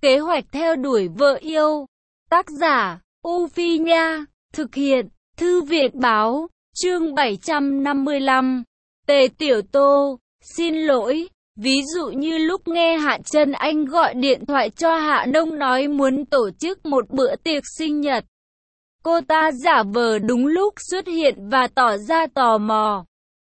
Kế hoạch theo đuổi vợ yêu. Tác giả, U Phi Nha. Thực hiện, Thư viện Báo. Chương 755. Tề Tiểu Tô, xin lỗi. Ví dụ như lúc nghe Hạ Trân Anh gọi điện thoại cho Hạ Nông nói muốn tổ chức một bữa tiệc sinh nhật. Cô ta giả vờ đúng lúc xuất hiện và tỏ ra tò mò.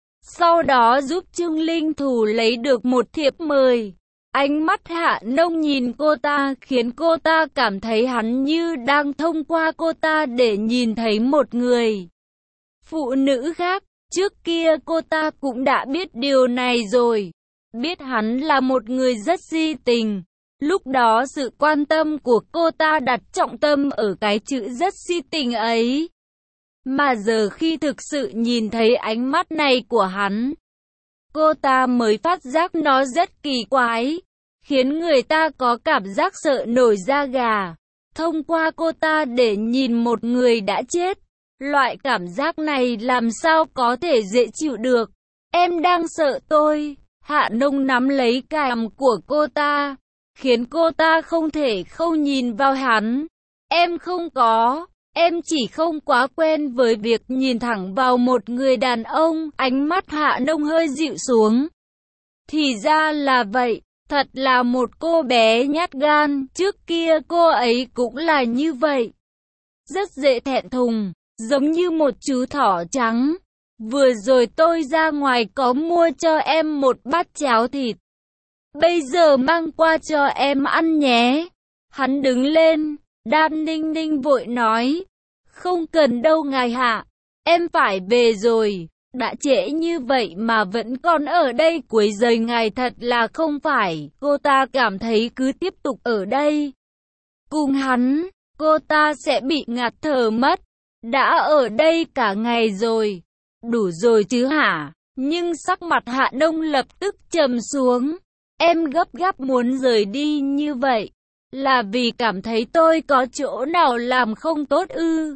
Sau đó giúp Trương Linh Thù lấy được một thiệp mời. Ánh mắt Hạ Nông nhìn cô ta khiến cô ta cảm thấy hắn như đang thông qua cô ta để nhìn thấy một người phụ nữ khác. Trước kia cô ta cũng đã biết điều này rồi. Biết hắn là một người rất si tình. Lúc đó sự quan tâm của cô ta đặt trọng tâm ở cái chữ rất si tình ấy. Mà giờ khi thực sự nhìn thấy ánh mắt này của hắn, cô ta mới phát giác nó rất kỳ quái, khiến người ta có cảm giác sợ nổi da gà. Thông qua cô ta để nhìn một người đã chết, loại cảm giác này làm sao có thể dễ chịu được. Em đang sợ tôi. Hạ Nông nắm lấy cằm của cô ta, khiến cô ta không thể không nhìn vào hắn. Em không có, em chỉ không quá quen với việc nhìn thẳng vào một người đàn ông. Ánh mắt Hạ Nông hơi dịu xuống. Thì ra là vậy, thật là một cô bé nhát gan, trước kia cô ấy cũng là như vậy. Rất dễ thẹn thùng, giống như một chú thỏ trắng. Vừa rồi tôi ra ngoài có mua cho em một bát cháo thịt. Bây giờ mang qua cho em ăn nhé. Hắn đứng lên, Đan Ninh Ninh vội nói. Không cần đâu ngài Hạ, em phải về rồi. Đã trễ như vậy mà vẫn còn ở đây quấy rầy ngài thật là không phải. Cô ta cảm thấy cứ tiếp tục ở đây cùng hắn, cô ta sẽ bị ngạt thở mất. Đã ở đây cả ngày rồi. Đủ rồi chứ hả? Nhưng sắc mặt Hạ Nông lập tức trầm xuống. Em gấp gáp muốn rời đi như vậy, là vì cảm thấy tôi có chỗ nào làm không tốt ư?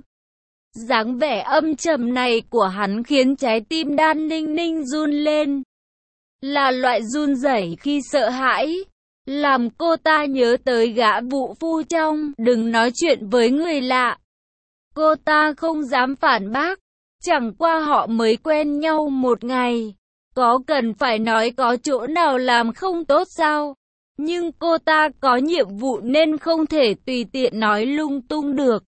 Dáng vẻ âm trầm này của hắn khiến trái tim Đan Ninh Ninh run lên. Là loại run rẩy khi sợ hãi, làm cô ta nhớ tới gã vũ phu trong đừng nói chuyện với người lạ. Cô ta không dám phản bác. Chẳng qua họ mới quen nhau một ngày, có cần phải nói có chỗ nào làm không tốt sao? Nhưng cô ta có nhiệm vụ nên không thể tùy tiện nói lung tung được.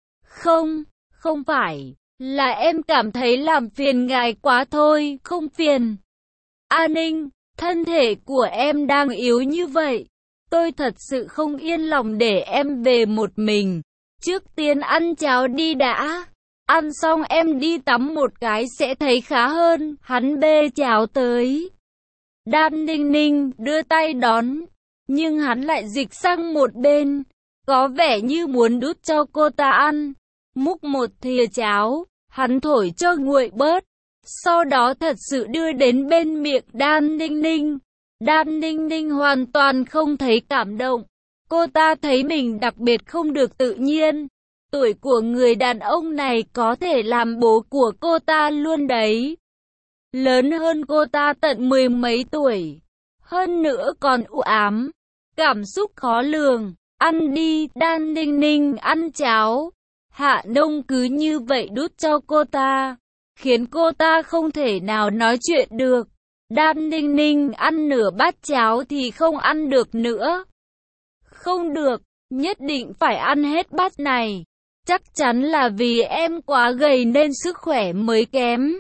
Không phải, là em cảm thấy làm phiền ngài quá thôi, không phiền. A Ninh, thân thể của em đang yếu như vậy, tôi thật sự không yên lòng để em về một mình. Trước tiên ăn cháo đi đã. Ăn xong em đi tắm một cái sẽ thấy khá hơn. Hắn bê cháo tới. Đan Ninh Ninh đưa tay đón, nhưng hắn lại dịch sang một bên, có vẻ như muốn đút cho cô ta ăn. Múc một thìa cháo, hắn thổi cho nguội bớt, sau đó thật sự đưa đến bên miệng Đan Ninh Ninh. Đan Ninh Ninh hoàn toàn không thấy cảm động. Cô ta thấy mình đặc biệt không được tự nhiên. Tuổi của người đàn ông này có thể làm bố của cô ta luôn đấy. Lớn hơn cô ta tận 10 mấy tuổi. Hơn nữa còn u ám, cảm xúc khó lường. Ăn đi, Đan Ninh Ninh ăn cháo. Hạ Nông cứ như vậy đút cho cô ta, khiến cô ta không thể nào nói chuyện được. Đan Ninh Ninh ăn nửa bát cháo thì không ăn được nữa. Không được, nhất định phải ăn hết bát này. Chắc chắn là vì em quá gầy nên sức khỏe mới kém.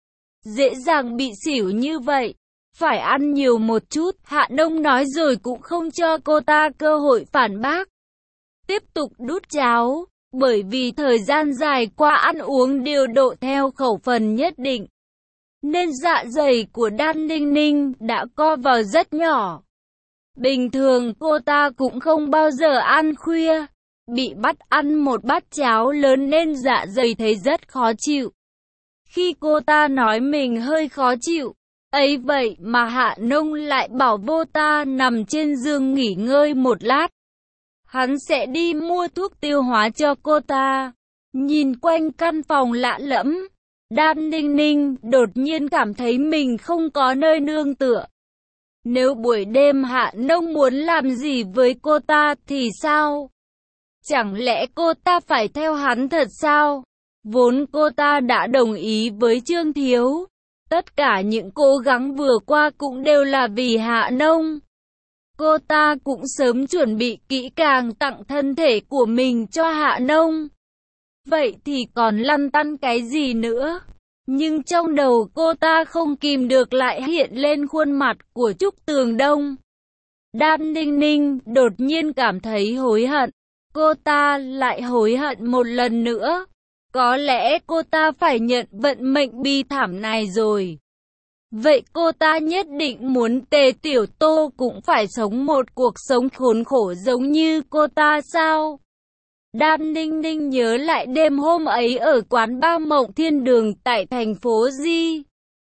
Dễ dàng bị xỉu như vậy. Phải ăn nhiều một chút. Hạ Nông nói rồi cũng không cho cô ta cơ hội phản bác. Tiếp tục đút cháo. Bởi vì thời gian dài qua ăn uống điều độ theo khẩu phần nhất định, nên dạ dày của Đan Ninh Ninh đã co vào rất nhỏ. Bình thường cô ta cũng không bao giờ ăn khuya. Bị bắt ăn một bát cháo lớn nên dạ dày thấy rất khó chịu. Khi cô ta nói mình hơi khó chịu, ấy vậy mà Hạ Nông lại bảo vô ta nằm trên giường nghỉ ngơi một lát. Hắn sẽ đi mua thuốc tiêu hóa cho cô ta. Nhìn quanh căn phòng lạ lẫm, Đan Ninh Ninh đột nhiên cảm thấy mình không có nơi nương tựa. Nếu buổi đêm Hạ Nông muốn làm gì với cô ta thì sao? Chẳng lẽ cô ta phải theo hắn thật sao? Vốn cô ta đã đồng ý với Trương Thiếu. Tất cả những cố gắng vừa qua cũng đều là vì Hạ Nông. Cô ta cũng sớm chuẩn bị kỹ càng tặng thân thể của mình cho Hạ Nông. Vậy thì còn lăn tăn cái gì nữa? Nhưng trong đầu cô ta không kìm được lại hiện lên khuôn mặt của Trúc Tường Đông. Đan Ninh Ninh đột nhiên cảm thấy hối hận. Cô ta lại hối hận một lần nữa. Có lẽ cô ta phải nhận vận mệnh bi thảm này rồi. Vậy cô ta nhất định muốn Tề Tiểu Tô cũng phải sống một cuộc sống khốn khổ giống như cô ta sao? Đan Ninh Ninh nhớ lại đêm hôm ấy ở quán ba Mộng Thiên Đường tại thành phố Di.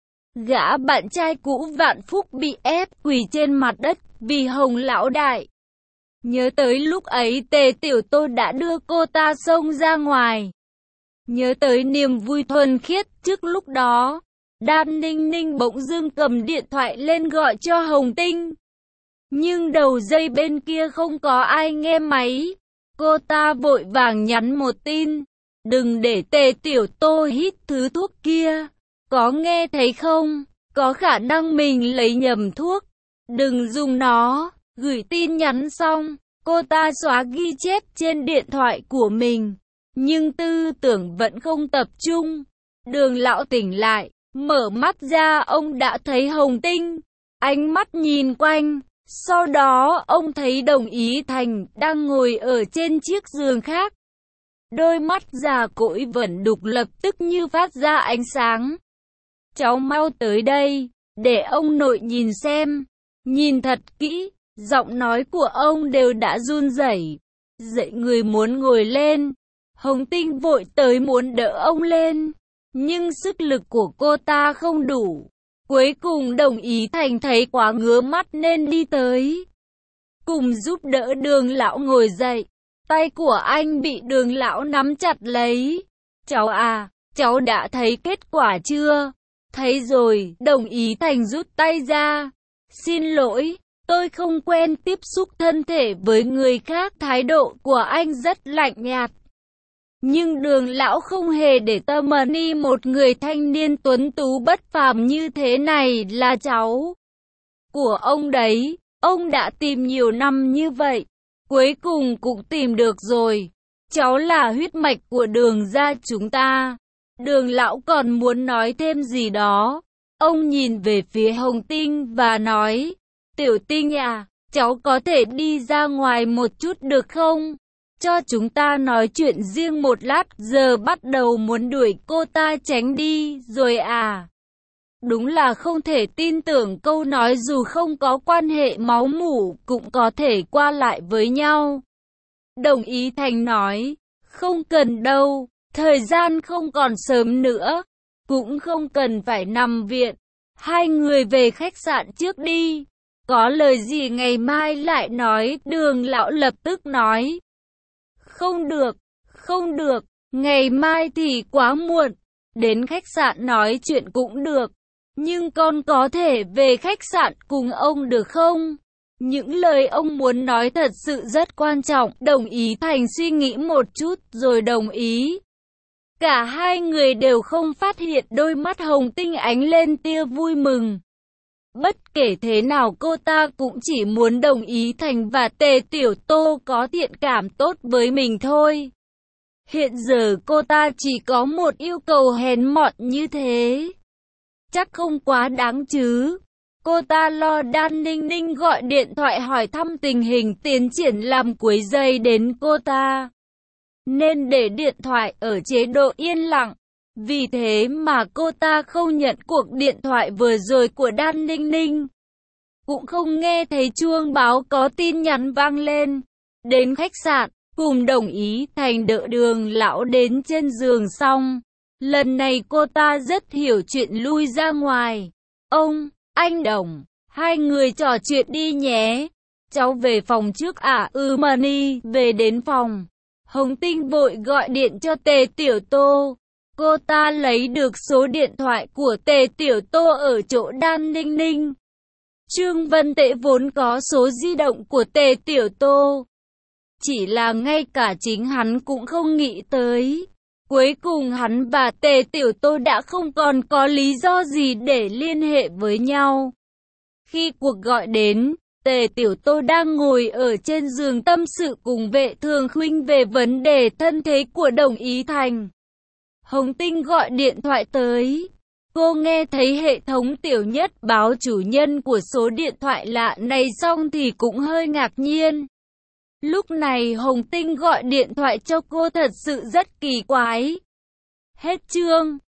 Gã bạn trai cũ Vạn Phúc bị ép quỳ trên mặt đất vì Hồng lão đại. Nhớ tới lúc ấy Tề Tiểu Tô đã đưa cô ta xông ra ngoài. Nhớ tới niềm vui thuần khiết trước lúc đó. Đan Ninh Ninh bỗng dưng cầm điện thoại lên gọi cho Hồng Tinh. Nhưng đầu dây bên kia không có ai nghe máy. Cô ta vội vàng nhắn một tin. Đừng để Tề Tiểu Tô hít thứ thuốc kia. Có nghe thấy không? Có khả năng mình lấy nhầm thuốc. Đừng dùng nó. Gửi tin nhắn xong, cô ta xóa ghi chép trên điện thoại của mình. Nhưng tư tưởng vẫn không tập trung. Đường lão tỉnh lại. Mở mắt ra ông đã thấy Hồng Tinh. Ánh mắt nhìn quanh. Sau đó ông thấy Đồng Ý Thành đang ngồi ở trên chiếc giường khác. Đôi mắt già cỗi vẫn đục lập tức như phát ra ánh sáng. Cháu mau tới đây, để ông nội nhìn xem. Nhìn thật kỹ, giọng nói của ông đều đã run rẩy. Dậy người muốn ngồi lên. Hồng Tinh vội tới muốn đỡ ông lên. Nhưng sức lực của cô ta không đủ. Cuối cùng Đồng Ý Thành thấy quá ngứa mắt nên đi tới. Cùng giúp đỡ Đường lão ngồi dậy. Tay của anh bị Đường lão nắm chặt lấy. Cháu à, cháu đã thấy kết quả chưa? Thấy rồi, Đồng Ý Thành rút tay ra. Xin lỗi, tôi không quen tiếp xúc thân thể với người khác. Thái độ của anh rất lạnh nhạt. Nhưng Đường lão không hề để tâm đi một người thanh niên tuấn tú bất phàm như thế này là cháu của ông đấy. Ông đã tìm nhiều năm như vậy, cuối cùng cũng tìm được rồi. Cháu là huyết mạch của Đường gia chúng ta. Đường lão còn muốn nói thêm gì đó. Ông nhìn về phía Hồng Tinh và nói, Tiểu Tinh à, cháu có thể đi ra ngoài một chút được không? Cho chúng ta nói chuyện riêng một lát. Giờ bắt đầu muốn đuổi cô ta tránh đi rồi à? Đúng là không thể tin tưởng câu nói dù không có quan hệ máu mủ cũng có thể qua lại với nhau. Đồng Ý Thành nói, không cần đâu, thời gian không còn sớm nữa, cũng không cần phải nằm viện. Hai người về khách sạn trước đi, có lời gì ngày mai lại nói. Đường lão lập tức nói, không được, ngày mai thì quá muộn, đến khách sạn nói chuyện cũng được, nhưng con có thể về khách sạn cùng ông được không? Những lời ông muốn nói thật sự rất quan trọng. Đồng Ý Thành suy nghĩ một chút rồi đồng ý. Cả hai người đều không phát hiện đôi mắt Hồng Tinh ánh lên tia vui mừng. Bất kể thế nào cô ta cũng chỉ muốn Đồng Ý Thành và Tề Tiểu Tô có thiện cảm tốt với mình thôi. Hiện giờ cô ta chỉ có một yêu cầu hèn mọn như thế. Chắc không quá đáng chứ. Cô ta lo Đan Ninh Ninh gọi điện thoại hỏi thăm tình hình tiến triển làm quấy rầy đến cô ta, nên để điện thoại ở chế độ yên lặng. Vì thế mà cô ta không nhận cuộc điện thoại vừa rồi của Đan Ninh Ninh. Cũng không nghe thấy chuông báo có tin nhắn vang lên. Đến khách sạn, cùng Đồng Ý Thành đỡ Đường lão đến trên giường xong. Lần này cô ta rất hiểu chuyện lui ra ngoài. Ông, anh Đồng, hai người trò chuyện đi nhé. Cháu về phòng trước ạ. Mani về đến phòng. Hồng Tinh vội gọi điện cho Tề Tiểu Tô. Cô ta lấy được số điện thoại của Tề Tiểu Tô ở chỗ Đan Ninh Ninh. Trương Vân Tễ vốn có số di động của Tề Tiểu Tô. Chỉ là ngay cả chính hắn cũng không nghĩ tới. Cuối cùng hắn và Tề Tiểu Tô đã không còn có lý do gì để liên hệ với nhau. Khi cuộc gọi đến, Tề Tiểu Tô đang ngồi ở trên giường tâm sự cùng Vệ Thường Khuynh về vấn đề thân thế của Đồng Ý Thành. Hồng Tinh gọi điện thoại tới. Cô nghe thấy hệ thống Tiểu Nhất báo chủ nhân của số điện thoại lạ này xong thì cũng hơi ngạc nhiên. Lúc này Hồng Tinh gọi điện thoại cho cô thật sự rất kỳ quái. Hết chương.